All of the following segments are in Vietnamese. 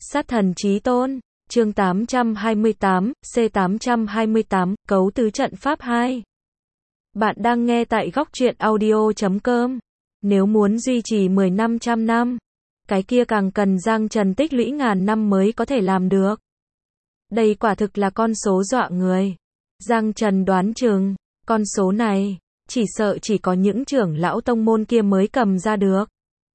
Sát thần chí tôn, chương 828, C828, cấu tứ trận pháp 2. Bạn đang nghe tại góc truyện audio.com. Nếu muốn duy trì 10 năm trăm năm, cái kia càng cần Giang Trần tích lũy ngàn năm mới có thể làm được. Đây quả thực là con số dọa người. Giang Trần đoán chừng, con số này, chỉ sợ chỉ có những trưởng lão tông môn kia mới cầm ra được.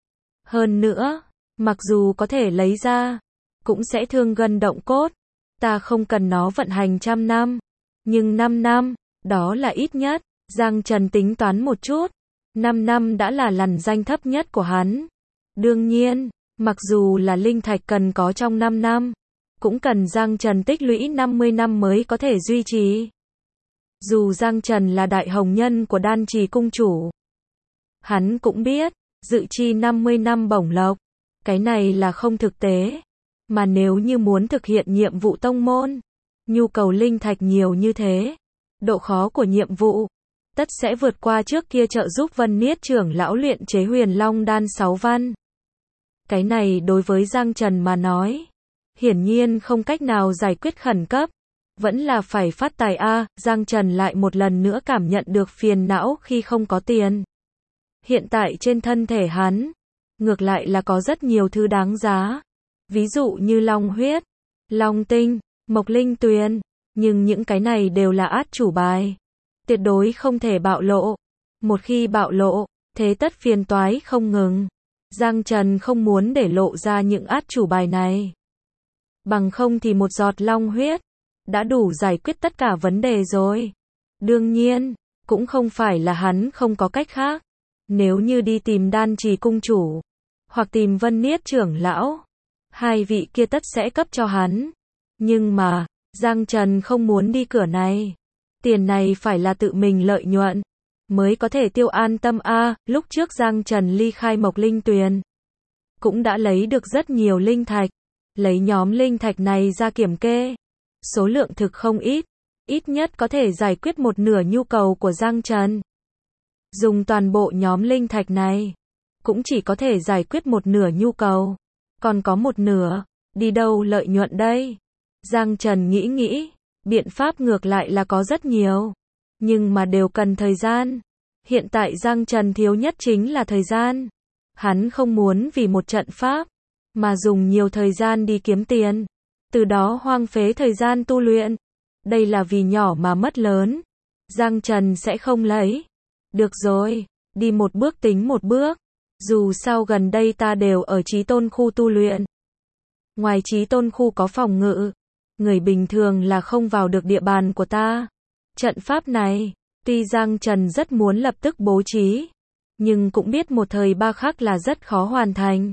Hơn nữa, mặc dù có thể lấy ra, cũng sẽ thương gân động cốt. Ta không cần nó vận hành trăm năm, nhưng 5 năm, đó là ít nhất. Giang Trần tính toán một chút, 5 năm đã là lằn ranh thấp nhất của hắn. Đương nhiên, mặc dù là linh thạch cần có trong 5 năm, cũng cần Giang Trần tích lũy 50 năm mới có thể duy trì. Dù Giang Trần là đại hồng nhân của Đan Trì cung chủ, hắn cũng biết, dự chi 50 năm bổng lộc, cái này là không thực tế. Mà nếu như muốn thực hiện nhiệm vụ tông môn, nhu cầu linh thạch nhiều như thế, độ khó của nhiệm vụ tất sẽ vượt qua trước kia trợ giúp Vân Niết trưởng lão luyện chế Huyền Long đan 6 văn. Cái này đối với Giang Trần mà nói, hiển nhiên không cách nào giải quyết khẩn cấp, vẫn là phải phát tài a. Giang Trần lại một lần nữa cảm nhận được phiền não khi không có tiền. Hiện tại trên thân thể hắn, ngược lại là có rất nhiều thứ đáng giá. Ví dụ như long huyết, long tinh, mộc linh tuyền, nhưng những cái này đều là át chủ bài. Tuyệt đối không thể bạo lộ. Một khi bạo lộ, thế tất phiền toái không ngừng. Giang Trần không muốn để lộ ra những át chủ bài này. Bằng không thì một giọt long huyết đã đủ giải quyết tất cả vấn đề rồi. Đương nhiên, cũng không phải là hắn không có cách khác. Nếu như đi tìm Đan Trì cung chủ, hoặc tìm Vân Niết trưởng lão, hai vị kia tất sẽ cấp cho hắn. Nhưng mà, Giang Trần không muốn đi cửa này. Tiền này phải là tự mình lợi nhuận, mới có thể tiêu an tâm a. Lúc trước Giang Trần ly khai Mộc Linh Tuyền, cũng đã lấy được rất nhiều linh thạch. Lấy nhóm linh thạch này ra kiểm kê, số lượng thực không ít, ít nhất có thể giải quyết một nửa nhu cầu của Giang Trần. Dùng toàn bộ nhóm linh thạch này, cũng chỉ có thể giải quyết một nửa nhu cầu, còn có một nửa, đi đâu lợi nhuận đây? Giang Trần nghĩ, biện pháp ngược lại là có rất nhiều, nhưng mà đều cần thời gian. Hiện tại Giang Trần thiếu nhất chính là thời gian. Hắn không muốn vì một trận pháp, mà dùng nhiều thời gian đi kiếm tiền, từ đó hoang phế thời gian tu luyện. Đây là vì nhỏ mà mất lớn. Giang Trần sẽ không lấy. Được rồi, đi một bước tính một bước. Dù sao gần đây ta đều ở Chí Tôn khu tu luyện. Ngoài Chí Tôn khu có phòng ngự, người bình thường là không vào được địa bàn của ta. Trận pháp này, tuy Giang Trần rất muốn lập tức bố trí, nhưng cũng biết một thời ba khắc là rất khó hoàn thành.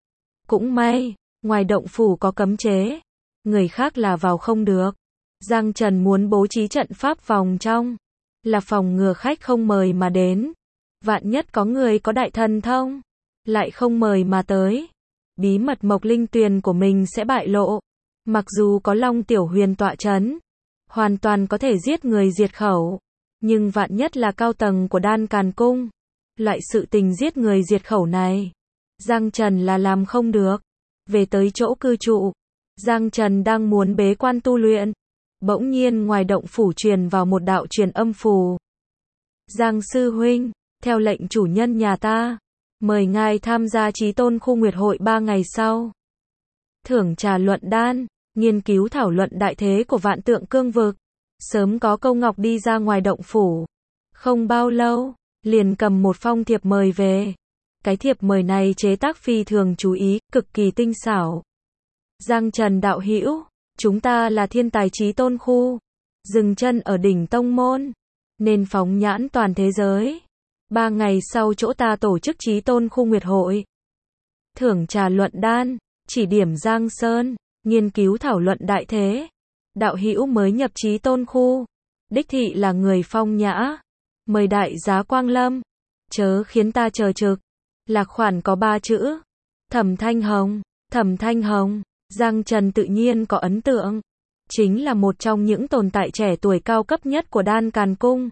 Cũng may, ngoài động phủ có cấm chế, người khác là vào không được. Giang Trần muốn bố trí trận pháp vòng trong, là phòng ngừa khách không mời mà đến. Vạn nhất có người có đại thần thông, lại không mời mà tới, bí mật Mộc Linh Tuyền của mình sẽ bại lộ. Mặc dù có Long Tiểu Huyền tọa trấn, hoàn toàn có thể giết người diệt khẩu, nhưng vạn nhất là cao tầng của Đan Càn Cung, loại sự tình giết người diệt khẩu này, Giang Trần là làm không được. Về tới chỗ cư trụ, Giang Trần đang muốn bế quan tu luyện, bỗng nhiên ngoài động phủ truyền vào một đạo truyền âm phù. Giang sư huynh, theo lệnh chủ nhân nhà ta, mời ngài tham gia Chí Tôn khu Nguyệt hội 3 ngày sau. Thưởng trà luận đan, nghiên cứu thảo luận đại thế của Vạn Tượng Cương vực. Sớm có Câu Ngọc đi ra ngoài động phủ, không bao lâu, liền cầm một phong thiệp mời về. Cái thiệp mời này chế tác phi thường chú ý, cực kỳ tinh xảo. Giang Trần đạo hữu, chúng ta là thiên tài Chí Tôn khu, dừng chân ở đỉnh tông môn, nên phóng nhãn toàn thế giới. 3 ngày sau chỗ ta tổ chức Chí Tôn khu Nguyệt hội. Thưởng trà luận đan, chỉ điểm Giang Sơn, nghiên cứu thảo luận đại thế. Đạo hữu mới nhập Chí Tôn khu, đích thị là người phong nhã, mời đại giá quang lâm, chớ khiến ta chờ trực. Lạc khoản có 3 chữ, Thẩm Thanh Hồng. Thẩm Thanh Hồng, Giang Trần tự nhiên có ấn tượng, chính là một trong những tồn tại trẻ tuổi cao cấp nhất của Đan Càn Cung.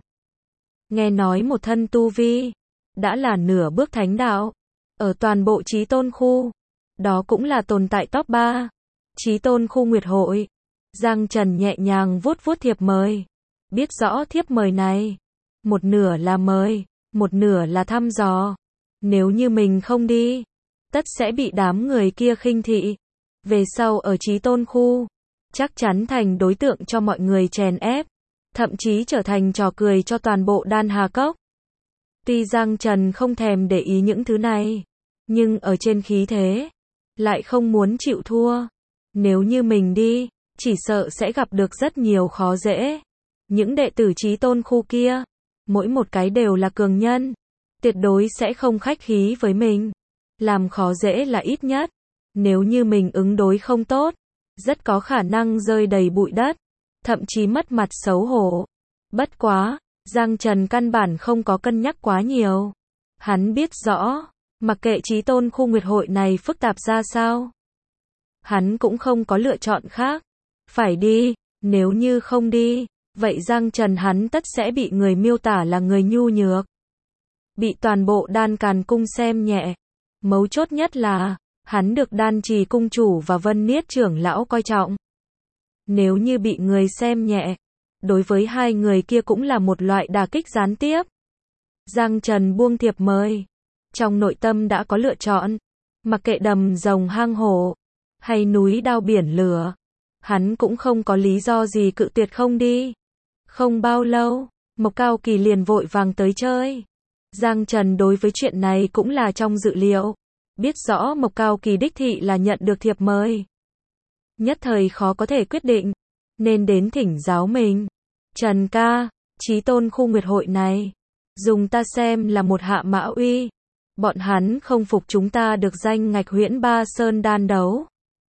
Nghe nói một thân tu vi, đã là nửa bước thánh đạo, ở toàn bộ Chí Tôn khu, đó cũng là tồn tại top 3. Chí Tôn khu nguyệt hội. Giang Trần nhẹ nhàng vuốt vuốt thiệp mời. Biết rõ thiếp mời này, một nửa là mời, một nửa là thăm dò. Nếu như mình không đi, tất sẽ bị đám người kia khinh thị. Về sau ở Chí Tôn khu, chắc chắn thành đối tượng cho mọi người chèn ép, thậm chí trở thành trò cười cho toàn bộ Đan Hà Cốc. Tuy Giang Trần không thèm để ý những thứ này, nhưng ở trên khí thế, lại không muốn chịu thua. Nếu như mình đi, chỉ sợ sẽ gặp được rất nhiều khó dễ. Những đệ tử Chí Tôn khu kia, mỗi một cái đều là cường nhân, tuyệt đối sẽ không khách khí với mình. Làm khó dễ là ít nhất, nếu như mình ứng đối không tốt, rất có khả năng rơi đầy bụi đất, thậm chí mất mặt xấu hổ. Bất quá, Giang Trần căn bản không có cân nhắc quá nhiều. Hắn biết rõ, mặc kệ Chí Tôn khu nguyệt hội này phức tạp ra sao, hắn cũng không có lựa chọn khác. Phải đi, nếu như không đi, vậy Giang Trần hắn tất sẽ bị người miêu tả là người nhu nhược, bị toàn bộ Đan Càn cung xem nhẹ. Mấu chốt nhất là, hắn được Đan Trì cung chủ và Vân Niết trưởng lão coi trọng. Nếu như bị người xem nhẹ, đối với hai người kia cũng là một loại đả kích gián tiếp. Giang Trần buông thiệp mời, trong nội tâm đã có lựa chọn, mặc kệ đầm rồng hang hổ, hay núi đao biển lửa, hắn cũng không có lý do gì cự tuyệt không đi. Không bao lâu, Mộc Cao Kỳ liền vội vàng tới chơi. Giang Trần đối với chuyện này cũng là trong dự liệu, biết rõ Mộc Cao Kỳ đích thị là nhận được thiệp mời. Nhất thời khó có thể quyết định, nên đến thỉnh giáo mình. Trần ca, Chí Tôn khu nguyệt hội này, dùng ta xem là một hạ mã uy. Bọn hắn không phục chúng ta được danh ngạch Huyễn Ba Sơn đan đấu.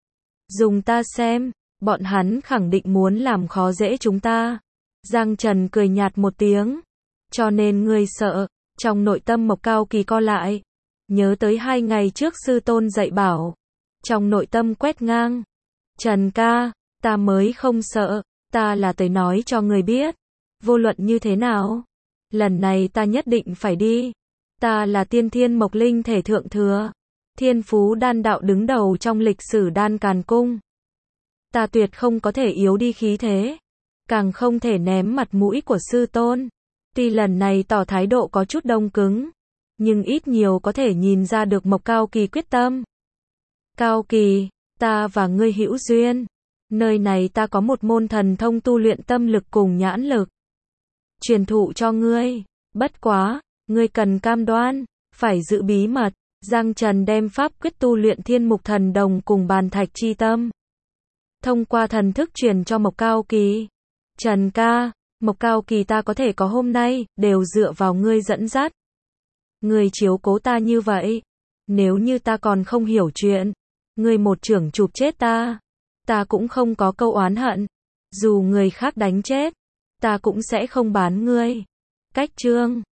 Dùng ta xem, bọn hắn khẳng định muốn làm khó dễ chúng ta. Giang Trần cười nhạt một tiếng. Cho nên ngươi sợ. Trong nội tâm Mộc Cao Kỳ co lại, nhớ tới 2 ngày trước sư tôn dạy bảo. Trong nội tâm quét ngang. Trần ca, ta mới không sợ, ta là tới nói cho người biết. Vô luận như thế nào, lần này ta nhất định phải đi. Ta là tiên thiên mộc linh thể thượng thừa, thiên phú đan đạo đứng đầu trong lịch sử Đan Càn cung. Ta tuyệt không có thể yếu đi khí thế, càng không thể ném mặt mũi của sư tôn. Tuy lần này tỏ thái độ có chút đông cứng, nhưng ít nhiều có thể nhìn ra được Mộc Cao Kỳ quyết tâm. Cao Kỳ, ta và ngươi hữu duyên. Nơi này ta có một môn thần thông tu luyện tâm lực cùng nhãn lực, truyền thụ cho ngươi. Bất quá, ngươi cần cam đoan, phải giữ bí mật. Giang Trần đem pháp quyết tu luyện Thiên Mục Thần Đồng cùng Bàn Thạch Chi Tâm, thông qua thần thức truyền cho Mộc Cao Kỳ. Trần ca, Mộc Cao Kỳ ta có thể có hôm nay, đều dựa vào ngươi dẫn dắt. Ngươi chiếu cố ta như vậy, nếu như ta còn không hiểu chuyện, ngươi một chưởng chụp chết ta cũng không có câu oán hận. Dù người khác đánh chết, ta cũng sẽ không bán ngươi. Cách chương